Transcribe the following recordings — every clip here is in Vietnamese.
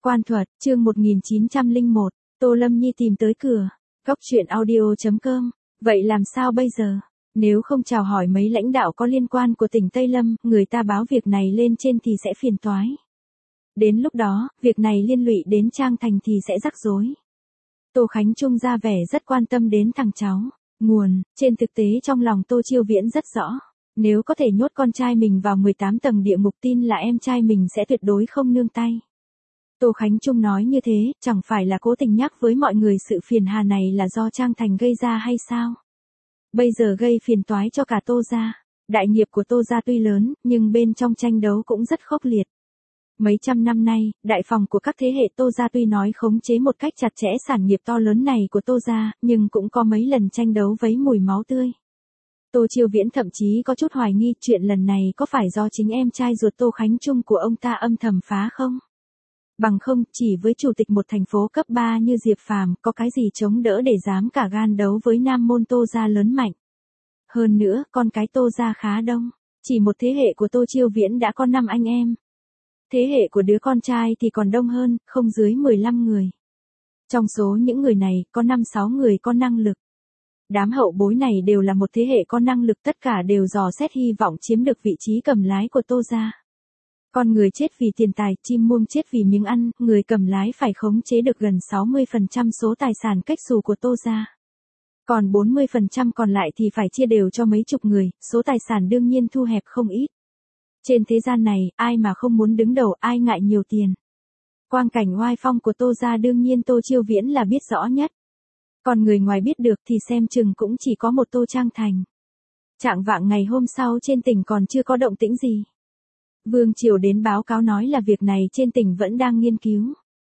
Quan thuật, chương 1901, Tô Lâm Nhi tìm tới cửa. Góc truyện audio.com. Vậy làm sao bây giờ? Nếu không chào hỏi mấy lãnh đạo có liên quan của tỉnh Tây Lâm, người ta báo việc này lên trên thì sẽ phiền toái. Đến lúc đó, việc này liên lụy đến Trang Thành thì sẽ rắc rối. Tô Khánh Trung ra vẻ rất quan tâm đến thằng cháu. Nguồn, trên thực tế trong lòng Tô Chiêu Viễn rất rõ. Nếu có thể nhốt con trai mình vào 18 tầng địa ngục tin là em trai mình sẽ tuyệt đối không nương tay. Tô Khánh Trung nói như thế, chẳng phải là cố tình nhắc với mọi người sự phiền hà này là do Trang Thành gây ra hay sao? Bây giờ gây phiền toái cho cả Tô gia. Đại nghiệp của Tô gia tuy lớn, nhưng bên trong tranh đấu cũng rất khốc liệt. Mấy trăm năm nay, đại phòng của các thế hệ Tô gia tuy nói khống chế một cách chặt chẽ sản nghiệp to lớn này của Tô gia, nhưng cũng có mấy lần tranh đấu vấy mùi máu tươi. Tô Chiêu Viễn thậm chí có chút hoài nghi chuyện lần này có phải do chính em trai ruột Tô Khánh Trung của ông ta âm thầm phá không? Bằng không, chỉ với chủ tịch một thành phố cấp 3 như Diệp Phàm, có cái gì chống đỡ để dám cả gan đấu với nam môn Tô gia lớn mạnh. Hơn nữa, con cái Tô gia khá đông, chỉ một thế hệ của Tô Chiêu Viễn đã có 5 anh em. Thế hệ của đứa con trai thì còn đông hơn, không dưới 15 người. Trong số những người này, có 5-6 người có năng lực. Đám hậu bối này đều là một thế hệ có năng lực, tất cả đều dò xét hy vọng chiếm được vị trí cầm lái của Tô gia. Con người chết vì tiền tài, chim muông chết vì miếng ăn, người cầm lái phải khống chế được gần 60% số tài sản cách xù của Tô gia. Còn 40% còn lại thì phải chia đều cho mấy chục người, số tài sản đương nhiên thu hẹp không ít. Trên thế gian này, ai mà không muốn đứng đầu, ai ngại nhiều tiền. Quang cảnh oai phong của Tô gia đương nhiên Tô Chiêu Viễn là biết rõ nhất. Còn người ngoài biết được thì xem chừng cũng chỉ có một Tô Trang Thành. Trạng vạng ngày hôm sau trên tỉnh còn chưa có động tĩnh gì. Vương Triều đến báo cáo nói là việc này trên tỉnh vẫn đang nghiên cứu.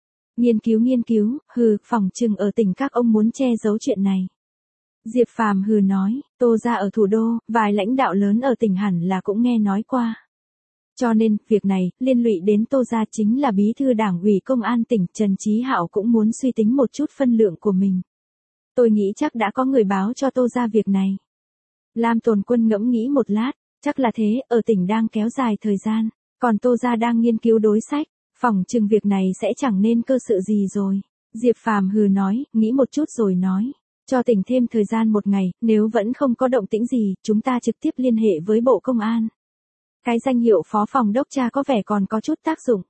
Nghiên cứu, phỏng chừng ở tỉnh các ông muốn che giấu chuyện này. Diệp Phàm nói, Tô gia ở thủ đô, vài lãnh đạo lớn ở tỉnh hẳn là cũng nghe nói qua. Cho nên, việc này, liên lụy đến Tô gia chính là bí thư đảng ủy công an tỉnh, Trần Chí Hạo cũng muốn suy tính một chút phân lượng của mình. Tôi nghĩ chắc đã có người báo cho Tô gia việc này. Lam Tồn Quân ngẫm nghĩ một lát, chắc là thế, ở tỉnh đang kéo dài thời gian, còn Tô gia đang nghiên cứu đối sách, phỏng chừng việc này sẽ chẳng nên cơ sự gì rồi. Diệp Phàm nói, nghĩ một chút rồi nói, cho tỉnh thêm thời gian một ngày, nếu vẫn không có động tĩnh gì, chúng ta trực tiếp liên hệ với Bộ Công an. Cái danh hiệu phó phòng đốc tra có vẻ còn có chút tác dụng.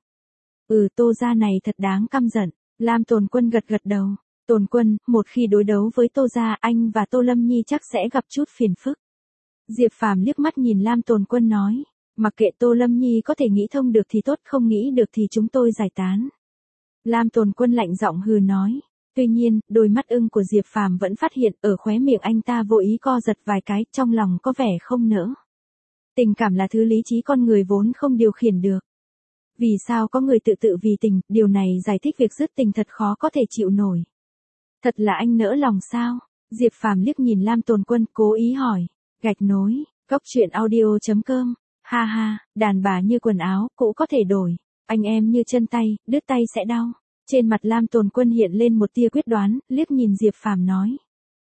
Tô gia này thật đáng căm giận. Lam Tồn Quân gật đầu. Tồn Quân, một khi đối đấu với Tô gia, anh và Tô Lâm Nhi chắc sẽ gặp chút phiền phức. Diệp Phàm liếc mắt nhìn Lam Tồn Quân nói, mặc kệ Tô Lâm Nhi có thể nghĩ thông được thì tốt, không nghĩ được thì chúng tôi giải tán. Lam Tồn Quân lạnh giọng nói. Tuy nhiên, đôi mắt ưng của Diệp Phàm vẫn phát hiện ở khóe miệng anh ta vô ý co giật vài cái, trong lòng có vẻ không nỡ. Tình cảm là thứ lý trí con người vốn không điều khiển được. Vì sao có người tự vì tình, điều này giải thích việc dứt tình thật khó có thể chịu nổi. Thật là anh nỡ lòng sao? Diệp Phàm liếc nhìn Lam Tồn Quân, cố ý hỏi. Gạch nối, góc truyện audio.com. Ha ha, đàn bà như quần áo, cũ có thể đổi. Anh em như chân tay, đứt tay sẽ đau. Trên mặt Lam Tồn Quân hiện lên một tia quyết đoán, liếc nhìn Diệp Phàm nói.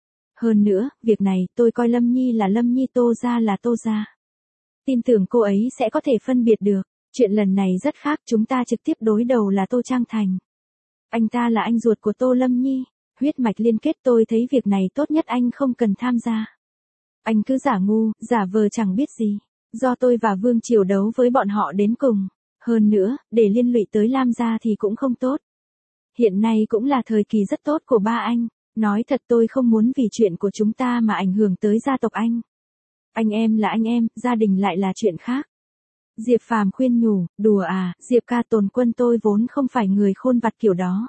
Hơn nữa, việc này tôi coi Lâm Nhi là Lâm Nhi, Tô gia là Tô gia. Tin tưởng cô ấy sẽ có thể phân biệt được. Chuyện lần này rất khác, chúng ta trực tiếp đối đầu là Tô Trang Thành. Anh ta là anh ruột của Tô Lâm Nhi. Huyết mạch liên kết, tôi thấy việc này tốt nhất anh không cần tham gia. Anh cứ giả ngu, giả vờ chẳng biết gì. Do tôi và Vương Triều đấu với bọn họ đến cùng. Hơn nữa, để liên lụy tới Lam gia thì cũng không tốt. Hiện nay cũng là thời kỳ rất tốt của ba anh. Nói thật tôi không muốn vì chuyện của chúng ta mà ảnh hưởng tới gia tộc anh. Anh em là anh em, gia đình lại là chuyện khác. Diệp Phàm khuyên nhủ, đùa à, Diệp ca, Tồn Quân tôi vốn không phải người khôn vặt kiểu đó.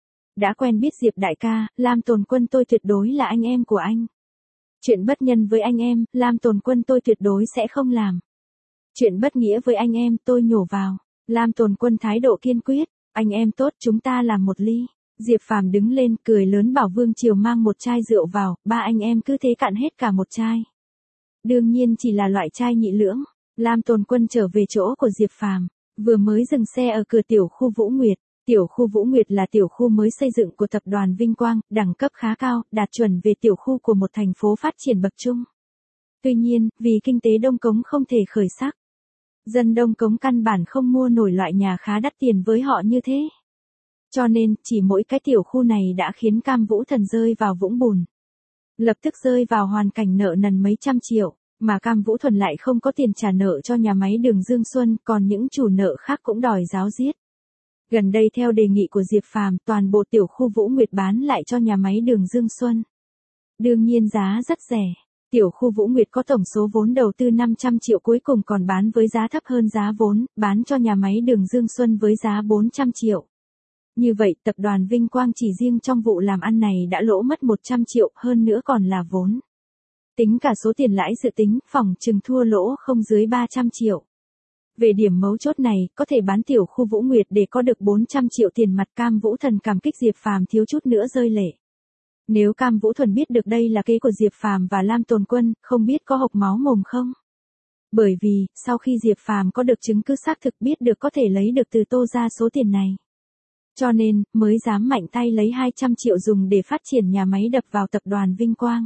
Đã quen biết Diệp đại ca, Lam Tồn Quân tôi tuyệt đối là anh em của anh. Chuyện bất nhân với anh em, Lam Tồn Quân tôi tuyệt đối sẽ không làm. Chuyện bất nghĩa với anh em, tôi nhổ vào. Lam Tồn Quân thái độ kiên quyết, anh em tốt, chúng ta làm một ly. Diệp Phàm đứng lên, cười lớn bảo Vương Triều mang một chai rượu vào, ba anh em cứ thế cạn hết cả một chai. Đương nhiên chỉ là loại chai nhị lưỡng. Lam Tồn Quân trở về chỗ của Diệp Phàm, vừa mới dừng xe ở cửa tiểu khu Vũ Nguyệt. Tiểu khu Vũ Nguyệt là tiểu khu mới xây dựng của tập đoàn Vinh Quang, đẳng cấp khá cao, đạt chuẩn về tiểu khu của một thành phố phát triển bậc trung. Tuy nhiên, vì kinh tế Đông Cống không thể khởi sắc, dân Đông Cống căn bản không mua nổi loại nhà khá đắt tiền với họ như thế. Cho nên, chỉ mỗi cái tiểu khu này đã khiến Cam Vũ Thần rơi vào vũng bùn. Lập tức rơi vào hoàn cảnh nợ nần mấy trăm triệu, mà Cam Vũ Thuần lại không có tiền trả nợ cho nhà máy đường Dương Xuân, còn những chủ nợ khác cũng đòi ráo riết. Gần đây theo đề nghị của Diệp Phàm, toàn bộ tiểu khu Vũ Nguyệt bán lại cho nhà máy đường Dương Xuân. Đương nhiên giá rất rẻ. Tiểu khu Vũ Nguyệt có tổng số vốn đầu tư 500 triệu, cuối cùng còn bán với giá thấp hơn giá vốn, bán cho nhà máy đường Dương Xuân với giá 400 triệu. Như vậy, tập đoàn Vinh Quang chỉ riêng trong vụ làm ăn này đã lỗ mất 100 triệu, hơn nữa còn là vốn. Tính cả số tiền lãi dự tính, phỏng chừng thua lỗ không dưới 300 triệu. Về điểm mấu chốt này, có thể bán tiểu khu Vũ Nguyệt để có được 400 triệu tiền mặt. Cam Vũ Thần cảm kích Diệp Phàm thiếu chút nữa rơi lệ. Nếu Cam Vũ Thuần biết được đây là kế của Diệp Phàm và Lam Tồn Quân, không biết có hộc máu mồm không? Bởi vì, sau khi Diệp Phàm có được chứng cứ xác thực biết được có thể lấy được từ Tô ra số tiền này. Cho nên, mới dám mạnh tay lấy 200 triệu dùng để phát triển nhà máy đập vào tập đoàn Vinh Quang.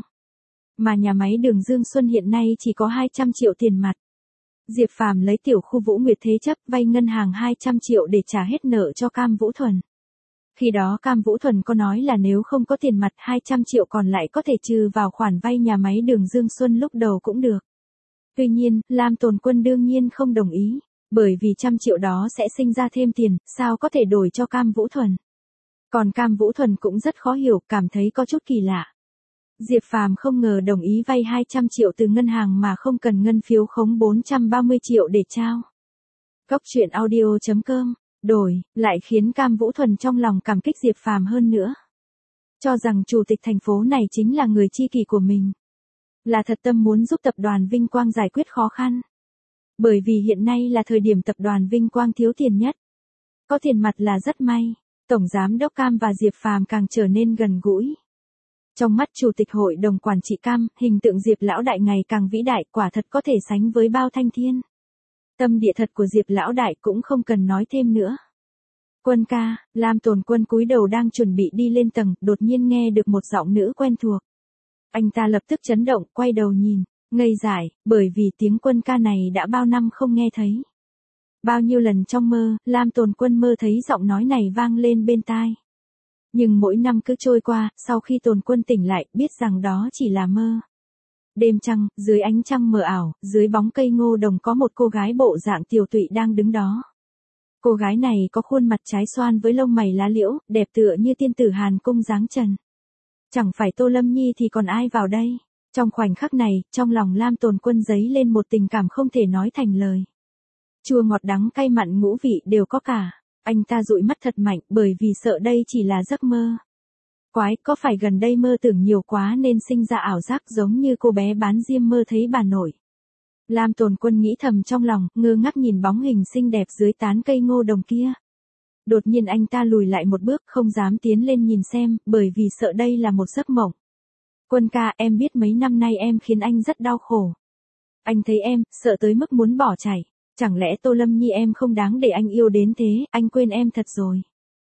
Mà nhà máy đường Dương Xuân hiện nay chỉ có 200 triệu tiền mặt. Diệp Phàm lấy tiểu khu Vũ Nguyệt thế chấp vay ngân hàng 200 triệu để trả hết nợ cho Cam Vũ Thuần. Khi đó Cam Vũ Thuần có nói là nếu không có tiền mặt 200 triệu còn lại có thể trừ vào khoản vay nhà máy đường Dương Xuân lúc đầu cũng được. Tuy nhiên, Lam Tồn Quân đương nhiên không đồng ý, bởi vì 100 triệu đó sẽ sinh ra thêm tiền, sao có thể đổi cho Cam Vũ Thuần. Còn Cam Vũ Thuần cũng rất khó hiểu, cảm thấy có chút kỳ lạ. Diệp Phàm không ngờ đồng ý vay 200 triệu từ ngân hàng mà không cần ngân phiếu khống 430 triệu để trao. Góc truyện audio.com đổi, lại khiến Cam Vũ Thuần trong lòng cảm kích Diệp Phàm hơn nữa. Cho rằng chủ tịch thành phố này chính là người tri kỷ của mình. Là thật tâm muốn giúp tập đoàn Vinh Quang giải quyết khó khăn. Bởi vì hiện nay là thời điểm tập đoàn Vinh Quang thiếu tiền nhất. Có tiền mặt là rất may, Tổng Giám đốc Cam và Diệp Phàm càng trở nên gần gũi. Trong mắt Chủ tịch Hội đồng Quản trị Cam, hình tượng Diệp Lão Đại ngày càng vĩ đại, quả thật có thể sánh với Bao Thanh Thiên. Tâm địa thật của Diệp Lão Đại cũng không cần nói thêm nữa. Quân ca, Lam Tồn Quân cúi đầu đang chuẩn bị đi lên tầng, đột nhiên nghe được một giọng nữ quen thuộc. Anh ta lập tức chấn động, quay đầu nhìn, ngây dại, bởi vì tiếng quân ca này đã bao năm không nghe thấy. Bao nhiêu lần trong mơ, Lam Tồn Quân mơ thấy giọng nói này vang lên bên tai. Nhưng mỗi năm cứ trôi qua, sau khi Tồn Quân tỉnh lại, biết rằng đó chỉ là mơ. Đêm trăng, dưới ánh trăng mờ ảo, dưới bóng cây ngô đồng có một cô gái bộ dạng tiều tụy đang đứng đó. Cô gái này có khuôn mặt trái xoan với lông mày lá liễu, đẹp tựa như tiên tử Hàn Cung dáng trần. Chẳng phải Tô Lâm Nhi thì còn ai vào đây? Trong khoảnh khắc này, trong lòng Lam Tồn Quân dấy lên một tình cảm không thể nói thành lời. Chua ngọt đắng cay mặn ngũ vị đều có cả. Anh ta dụi mắt thật mạnh bởi vì sợ đây chỉ là giấc mơ. Quái, có phải gần đây mơ tưởng nhiều quá nên sinh ra ảo giác giống như cô bé bán diêm mơ thấy bà nội. Lam Tồn Quân nghĩ thầm trong lòng, ngơ ngác nhìn bóng hình xinh đẹp dưới tán cây ngô đồng kia. Đột nhiên anh ta lùi lại một bước, không dám tiến lên nhìn xem, bởi vì sợ đây là một giấc mộng. Quân ca, em biết mấy năm nay em khiến anh rất đau khổ. Anh thấy em, sợ tới mức muốn bỏ chạy. Chẳng lẽ Tô Lâm Nhi em không đáng để anh yêu đến thế, anh quên em thật rồi.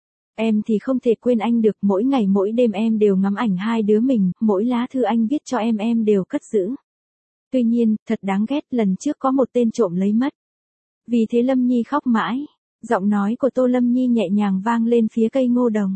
Em thì không thể quên anh được, mỗi ngày mỗi đêm em đều ngắm ảnh hai đứa mình, mỗi lá thư anh viết cho em đều cất giữ. Tuy nhiên, thật đáng ghét, lần trước có một tên trộm lấy mất. Vì thế Lâm Nhi khóc mãi. Giọng nói của Tô Lâm Nhi nhẹ nhàng vang lên phía cây ngô đồng.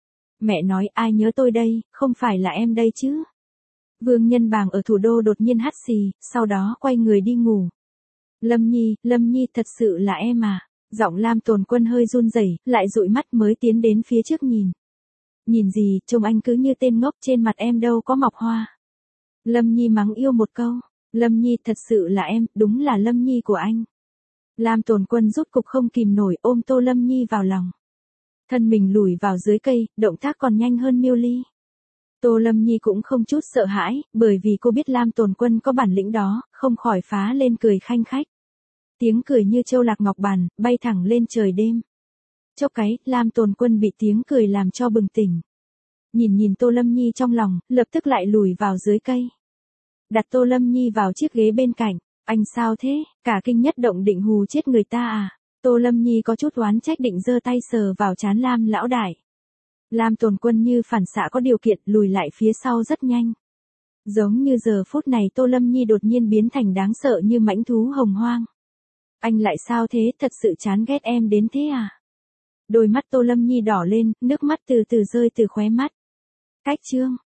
Mẹ nói ai nhớ tôi đây, không phải là em đây chứ. Vương Nhân Bàng ở thủ đô đột nhiên hắt xì, sau đó quay người đi ngủ. Lâm Nhi thật sự là em à. Giọng Lam Tồn Quân hơi run rẩy, lại dụi mắt mới tiến đến phía trước nhìn. Nhìn gì, trông anh cứ như tên ngốc, trên mặt em đâu có mọc hoa. Lâm Nhi mắng yêu một câu. Lâm Nhi thật sự là em, đúng là Lâm Nhi của anh. Lam Tồn Quân rút cục không kìm nổi, ôm Tô Lâm Nhi vào lòng. Thân mình lùi vào dưới cây, động tác còn nhanh hơn Miêu Ly. Tô Lâm Nhi cũng không chút sợ hãi, bởi vì cô biết Lam Tồn Quân có bản lĩnh đó, không khỏi phá lên cười khanh khách. Tiếng cười như châu lạc ngọc bàn, bay thẳng lên trời đêm. Chốc cái, Lam Tồn Quân bị tiếng cười làm cho bừng tỉnh. Nhìn Tô Lâm Nhi trong lòng, lập tức lại lùi vào dưới cây. Đặt Tô Lâm Nhi vào chiếc ghế bên cạnh. Anh sao thế, cả kinh nhất động định hù chết người ta à? Tô Lâm Nhi có chút oán trách định giơ tay sờ vào trán Lam Lão Đại. Lam Tồn Quân như phản xạ có điều kiện lùi lại phía sau rất nhanh. Giống như giờ phút này Tô Lâm Nhi đột nhiên biến thành đáng sợ như mãnh thú hồng hoang. Anh lại sao thế, thật sự chán ghét em đến thế à? Đôi mắt Tô Lâm Nhi đỏ lên, nước mắt từ từ rơi từ khóe mắt. Cách chương